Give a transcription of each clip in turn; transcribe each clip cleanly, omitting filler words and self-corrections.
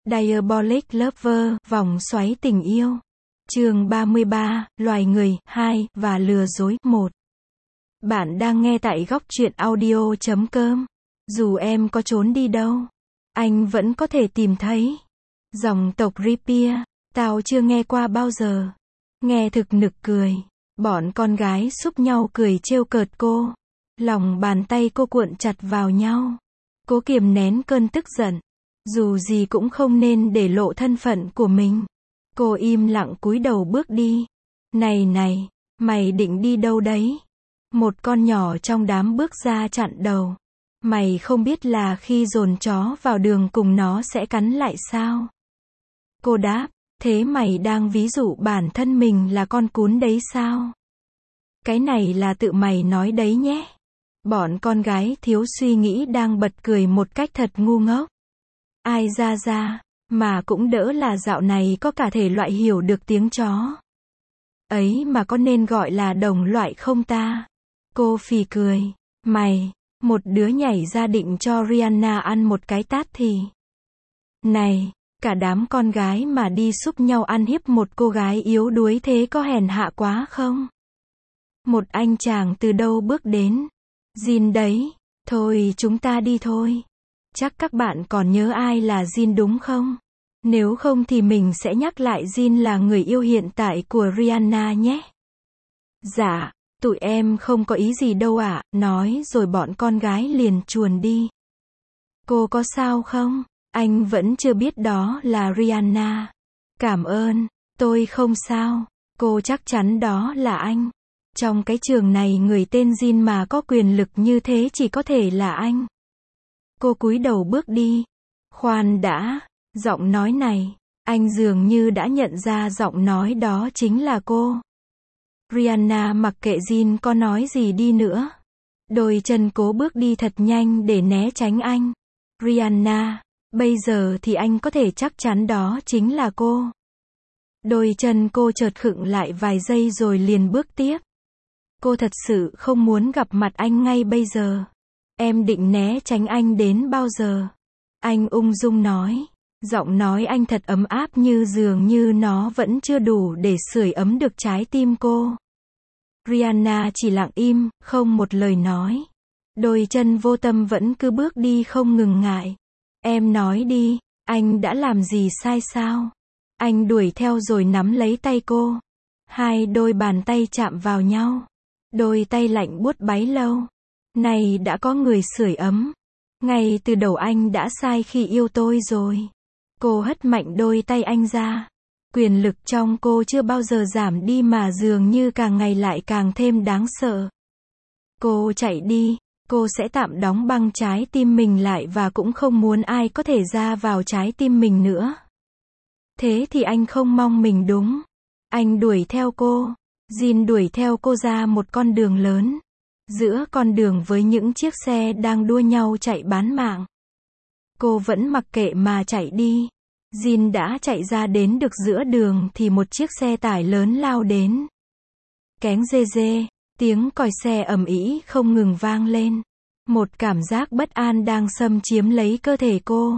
Diabolic Lover, vòng xoáy tình yêu. Chương 33, loài người, 2, và lừa dối, 1. Bạn đang nghe tại góc truyện audio.com. Dù em có trốn đi đâu, anh vẫn có thể tìm thấy. Dòng tộc Ripia, tao chưa nghe qua bao giờ. Nghe thực nực cười. Bọn con gái xúc nhau cười trêu cợt cô. Lòng bàn tay cô cuộn chặt vào nhau. Cố kiềm nén cơn tức giận. Dù gì cũng không nên để lộ thân phận của mình. Cô im lặng cúi đầu bước đi. Này này, mày định đi đâu đấy? Một con nhỏ trong đám bước ra chặn đầu. Mày không biết là khi dồn chó vào đường cùng nó sẽ cắn lại sao? Cô đáp, thế mày đang ví dụ bản thân mình là con cún đấy sao? Cái này là tự mày nói đấy nhé. Bọn con gái thiếu suy nghĩ đang bật cười một cách thật ngu ngốc. Ai ra, mà cũng đỡ là dạo này có cả thể loại hiểu được tiếng chó. Ấy mà có nên gọi là đồng loại không ta? Cô phì cười. Mày, một đứa nhảy ra định cho Rihanna ăn một cái tát thì. Này, cả đám con gái mà đi xúc nhau ăn hiếp một cô gái yếu đuối thế có hèn hạ quá không? Một anh chàng từ đâu bước đến. Jin đấy. Thôi chúng ta đi thôi. Chắc các bạn còn nhớ ai là Jin đúng không? Nếu không thì mình sẽ nhắc lại Jin là người yêu hiện tại của Rihanna nhé. Dạ, tụi em không có ý gì đâu ạ, nói rồi bọn con gái liền chuồn đi. Cô có sao không? Anh vẫn chưa biết đó là Rihanna. Cảm ơn, tôi không sao. Cô chắc chắn đó là anh. Trong cái trường này người tên Jin mà có quyền lực như thế chỉ có thể là anh. Cô cúi đầu bước đi. Khoan đã, giọng nói này, anh dường như đã nhận ra giọng nói đó chính là cô. Rihanna mặc kệ Jin có nói gì đi nữa. Đôi chân cố bước đi thật nhanh để né tránh anh. Rihanna, bây giờ thì anh có thể chắc chắn đó chính là cô. Đôi chân cô chợt khựng lại vài giây rồi liền bước tiếp. Cô thật sự không muốn gặp mặt anh ngay bây giờ. Em định né tránh anh đến bao giờ? Anh ung dung nói. Giọng nói anh thật ấm áp như dường như nó vẫn chưa đủ để sưởi ấm được trái tim cô. Rihanna chỉ lặng im, không một lời nói. Đôi chân vô tâm vẫn cứ bước đi không ngừng ngại. Em nói đi, anh đã làm gì sai sao? Anh đuổi theo rồi nắm lấy tay cô. Hai đôi bàn tay chạm vào nhau. Đôi tay lạnh buốt bấy lâu. Này đã có người sưởi ấm. Ngay từ đầu anh đã sai khi yêu tôi rồi. Cô hất mạnh đôi tay anh ra. Quyền lực trong cô chưa bao giờ giảm đi mà dường như càng ngày lại càng thêm đáng sợ. Cô chạy đi, cô sẽ tạm đóng băng trái tim mình lại và cũng không muốn ai có thể ra vào trái tim mình nữa. Thế thì anh không mong mình đúng. Anh đuổi theo cô. Jin đuổi theo cô ra một con đường lớn. Giữa con đường với những chiếc xe đang đua nhau chạy bán mạng. Cô vẫn mặc kệ mà chạy đi. Jin đã chạy ra đến được giữa đường thì một chiếc xe tải lớn lao đến. Kéng rê rê, tiếng còi xe ầm ĩ không ngừng vang lên. Một cảm giác bất an đang xâm chiếm lấy cơ thể cô.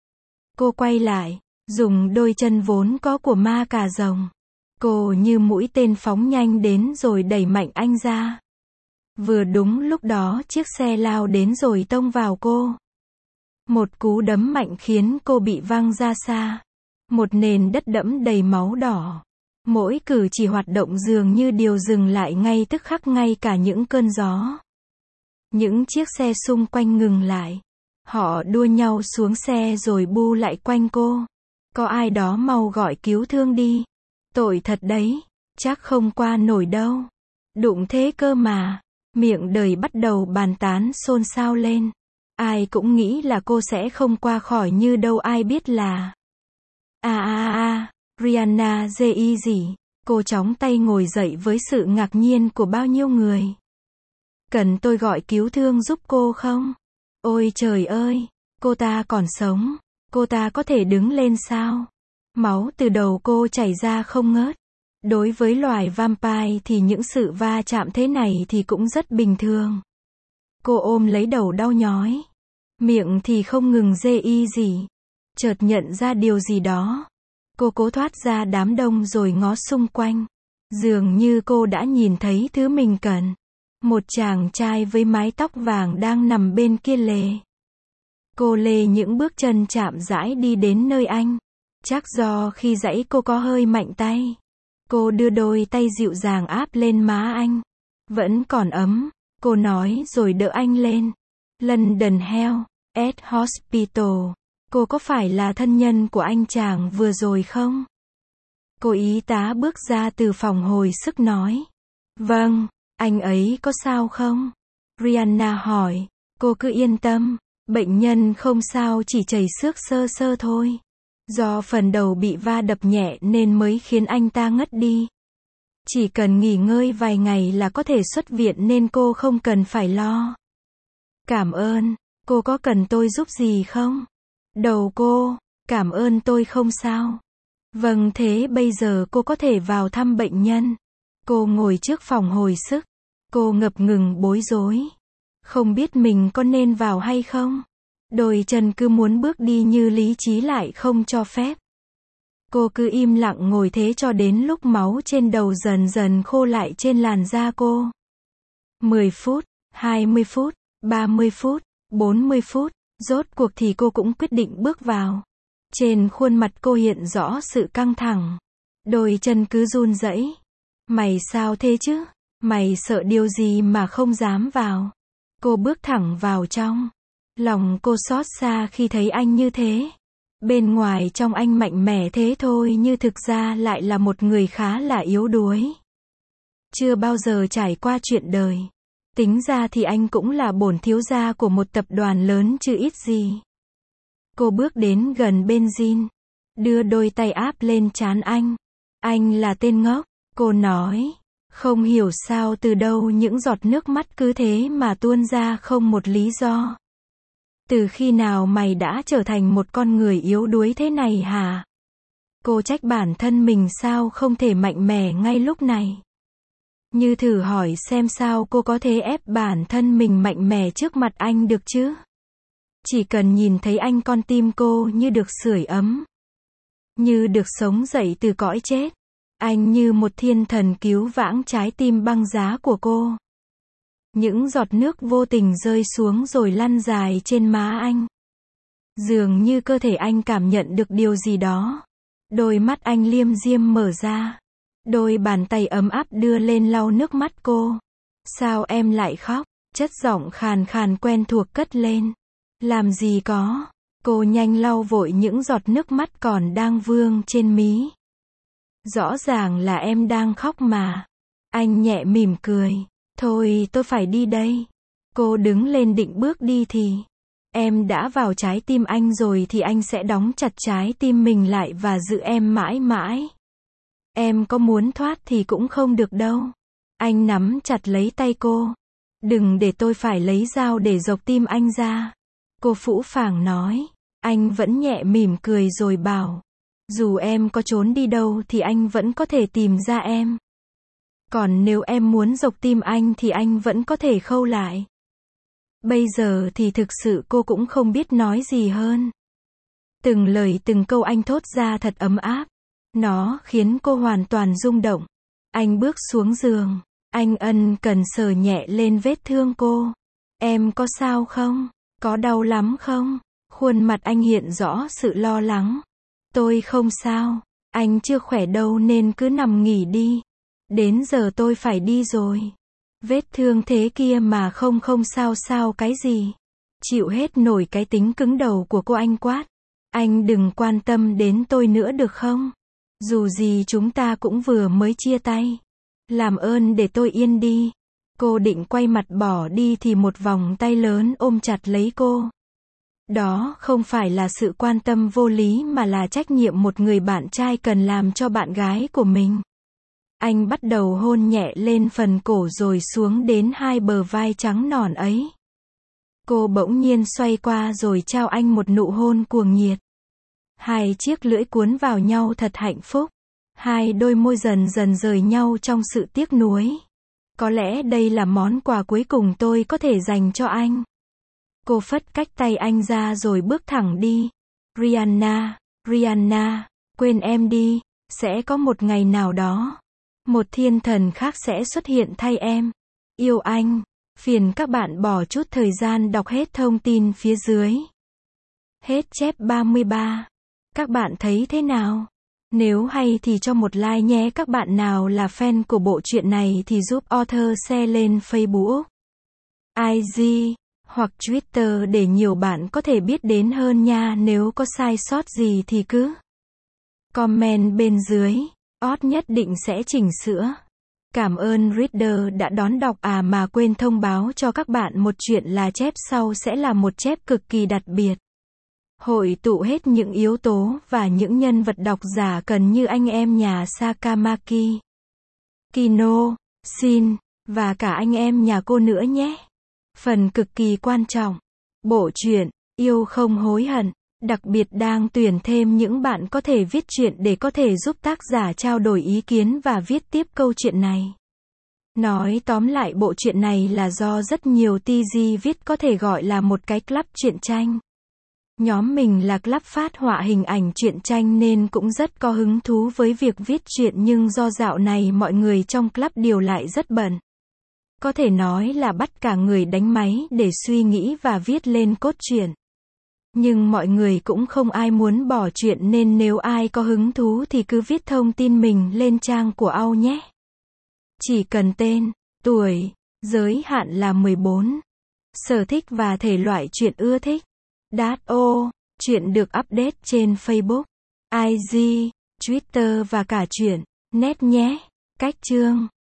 Cô quay lại, dùng đôi chân vốn có của ma cà rồng. Cô như mũi tên phóng nhanh đến rồi đẩy mạnh anh ra. Vừa đúng lúc đó chiếc xe lao đến rồi tông vào cô. Một cú đấm mạnh khiến cô bị văng ra xa. Một nền đất đẫm đầy máu đỏ. Mỗi cử chỉ hoạt động dường như điều dừng lại ngay tức khắc, ngay cả những cơn gió. Những chiếc xe xung quanh ngừng lại. Họ đua nhau xuống xe rồi bu lại quanh cô. Có ai đó mau gọi cứu thương đi. Tội thật đấy, chắc không qua nổi đâu. Đụng thế cơ mà. Miệng đời bắt đầu bàn tán xôn xao lên. Ai cũng nghĩ là cô sẽ không qua khỏi như đâu ai biết là. Rihanna dê gì. Cô chóng tay ngồi dậy với sự ngạc nhiên của bao nhiêu người. Cần tôi gọi cứu thương giúp cô không? Ôi trời ơi, cô ta còn sống. Cô ta có thể đứng lên sao? Máu từ đầu cô chảy ra không ngớt. Đối với loài vampire thì những sự va chạm thế này thì cũng rất bình thường. Cô ôm lấy đầu đau nhói. Miệng thì không ngừng rê gì. Chợt nhận ra điều gì đó. Cô cố thoát ra đám đông rồi ngó xung quanh. Dường như cô đã nhìn thấy thứ mình cần. Một chàng trai với mái tóc vàng đang nằm bên kia lề. Cô lê những bước chân chạm rãi đi đến nơi anh. Chắc do khi giãy cô có hơi mạnh tay. Cô đưa đôi tay dịu dàng áp lên má anh. Vẫn còn ấm, cô nói rồi đỡ anh lên. London Health Hospital. Cô có phải là thân nhân của anh chàng vừa rồi không? Cô y tá bước ra từ phòng hồi sức nói. Vâng, anh ấy có sao không? Rihanna hỏi. Cô cứ yên tâm, bệnh nhân không sao, chỉ chảy xước sơ sơ thôi. Do phần đầu bị va đập nhẹ nên mới khiến anh ta ngất đi. Chỉ cần nghỉ ngơi vài ngày là có thể xuất viện nên cô không cần phải lo. Cảm ơn, cô có cần tôi giúp gì không? Đầu cô, cảm ơn tôi không sao. Vâng, thế bây giờ cô có thể vào thăm bệnh nhân. Cô ngồi trước phòng hồi sức. Cô ngập ngừng bối rối. Không biết mình có nên vào hay không. Đôi chân cứ muốn bước đi như lý trí lại không cho phép. Cô cứ im lặng ngồi thế cho đến lúc máu trên đầu dần dần khô lại trên làn da cô. 10 phút, 20 phút, 30 phút, 40 phút, rốt cuộc thì cô cũng quyết định bước vào. Trên khuôn mặt cô hiện rõ sự căng thẳng. Đôi chân cứ run rẩy. Mày sao thế chứ? Mày sợ điều gì mà không dám vào? Cô bước thẳng vào trong. Lòng cô xót xa khi thấy anh như thế. Bên ngoài trong anh mạnh mẽ thế thôi nhưng thực ra lại là một người khá là yếu đuối. Chưa bao giờ trải qua chuyện đời. Tính ra thì anh cũng là bổn thiếu gia của một tập đoàn lớn chứ ít gì. Cô bước đến gần bên Jin. Đưa đôi tay áp lên trán anh. Anh là tên ngốc. Cô nói. Không hiểu sao từ đâu những giọt nước mắt cứ thế mà tuôn ra không một lý do. Từ khi nào mày đã trở thành một con người yếu đuối thế này hả? Cô trách bản thân mình sao không thể mạnh mẽ ngay lúc này. Như thử hỏi xem sao cô có thể ép bản thân mình mạnh mẽ trước mặt anh được chứ? Chỉ cần nhìn thấy anh con tim cô như được sưởi ấm. Như được sống dậy từ cõi chết. Anh như một thiên thần cứu vãng trái tim băng giá của cô. Những giọt nước vô tình rơi xuống rồi lăn dài trên má anh. Dường như cơ thể anh cảm nhận được điều gì đó. Đôi mắt anh liêm diêm mở ra. Đôi bàn tay ấm áp đưa lên lau nước mắt cô. Sao em lại khóc? Chất giọng khàn khàn quen thuộc cất lên. Làm gì có. Cô nhanh lau vội những giọt nước mắt còn đang vương trên mí. Rõ ràng là em đang khóc mà. Anh nhẹ mỉm cười. Thôi tôi phải đi đây. Cô đứng lên định bước đi thì. Em đã vào trái tim anh rồi thì anh sẽ đóng chặt trái tim mình lại và giữ em mãi mãi. Em có muốn thoát thì cũng không được đâu. Anh nắm chặt lấy tay cô. Đừng để tôi phải lấy dao để dọc tim anh ra. Cô phũ phàng nói. Anh vẫn nhẹ mỉm cười rồi bảo. Dù em có trốn đi đâu thì anh vẫn có thể tìm ra em. Còn nếu em muốn dọc tim anh thì anh vẫn có thể khâu lại. Bây giờ thì thực sự cô cũng không biết nói gì hơn. Từng lời từng câu anh thốt ra thật ấm áp. Nó khiến cô hoàn toàn rung động. Anh bước xuống giường. Anh ân cần sờ nhẹ lên vết thương cô. Em có sao không? Có đau lắm không? Khuôn mặt anh hiện rõ sự lo lắng. Tôi không sao. Anh chưa khỏe đâu nên cứ nằm nghỉ đi. Đến giờ tôi phải đi rồi. Vết thương thế kia mà không sao sao cái gì. Chịu hết nổi cái tính cứng đầu của cô, anh quát. Anh đừng quan tâm đến tôi nữa được không? Dù gì chúng ta cũng vừa mới chia tay. Làm ơn để tôi yên đi. Cô định quay mặt bỏ đi thì một vòng tay lớn ôm chặt lấy cô. Đó không phải là sự quan tâm vô lý mà là trách nhiệm một người bạn trai cần làm cho bạn gái của mình. Anh bắt đầu hôn nhẹ lên phần cổ rồi xuống đến hai bờ vai trắng nõn ấy. Cô bỗng nhiên xoay qua rồi trao anh một nụ hôn cuồng nhiệt. Hai chiếc lưỡi cuốn vào nhau thật hạnh phúc. Hai đôi môi dần dần rời nhau trong sự tiếc nuối. Có lẽ đây là món quà cuối cùng tôi có thể dành cho anh. Cô phất cách tay anh ra rồi bước thẳng đi. Rihanna, quên em đi, sẽ có một ngày nào đó, một thiên thần khác sẽ xuất hiện thay em. Yêu anh, phiền các bạn bỏ chút thời gian đọc hết thông tin phía dưới. Hết chép 33. Các bạn thấy thế nào? Nếu hay thì cho một like nhé. Các bạn nào là fan của bộ truyện này thì giúp author share lên Facebook, IG hoặc Twitter để nhiều bạn có thể biết đến hơn nha. Nếu có sai sót gì thì cứ comment bên dưới, author nhất định sẽ chỉnh sửa. Cảm ơn reader đã đón đọc. Mà quên thông báo cho các bạn một chuyện là chép sau sẽ là một chép cực kỳ đặc biệt. Hội tụ hết những yếu tố và những nhân vật độc giả cần như anh em nhà Sakamaki, Kino, Shin, và cả anh em nhà cô nữa nhé. Phần cực kỳ quan trọng. Bộ truyện, Yêu Không Hối Hận, đặc biệt đang tuyển thêm những bạn có thể viết truyện để có thể giúp tác giả trao đổi ý kiến và viết tiếp câu chuyện này. Nói tóm lại bộ truyện này là do rất nhiều TG viết, có thể gọi là một cái club truyện tranh. Nhóm mình là club phát họa hình ảnh truyện tranh nên cũng rất có hứng thú với việc viết truyện, nhưng do dạo này mọi người trong club đều lại rất bận. Có thể nói là bắt cả người đánh máy để suy nghĩ và viết lên cốt truyện. Nhưng mọi người cũng không ai muốn bỏ truyện, nên nếu ai có hứng thú thì cứ viết thông tin mình lên trang của AO nhé. Chỉ cần tên, tuổi, giới hạn là 14. Sở thích và thể loại truyện ưa thích. Truyện được update trên Facebook, IG, Twitter và cả truyện net nhé. Cách chương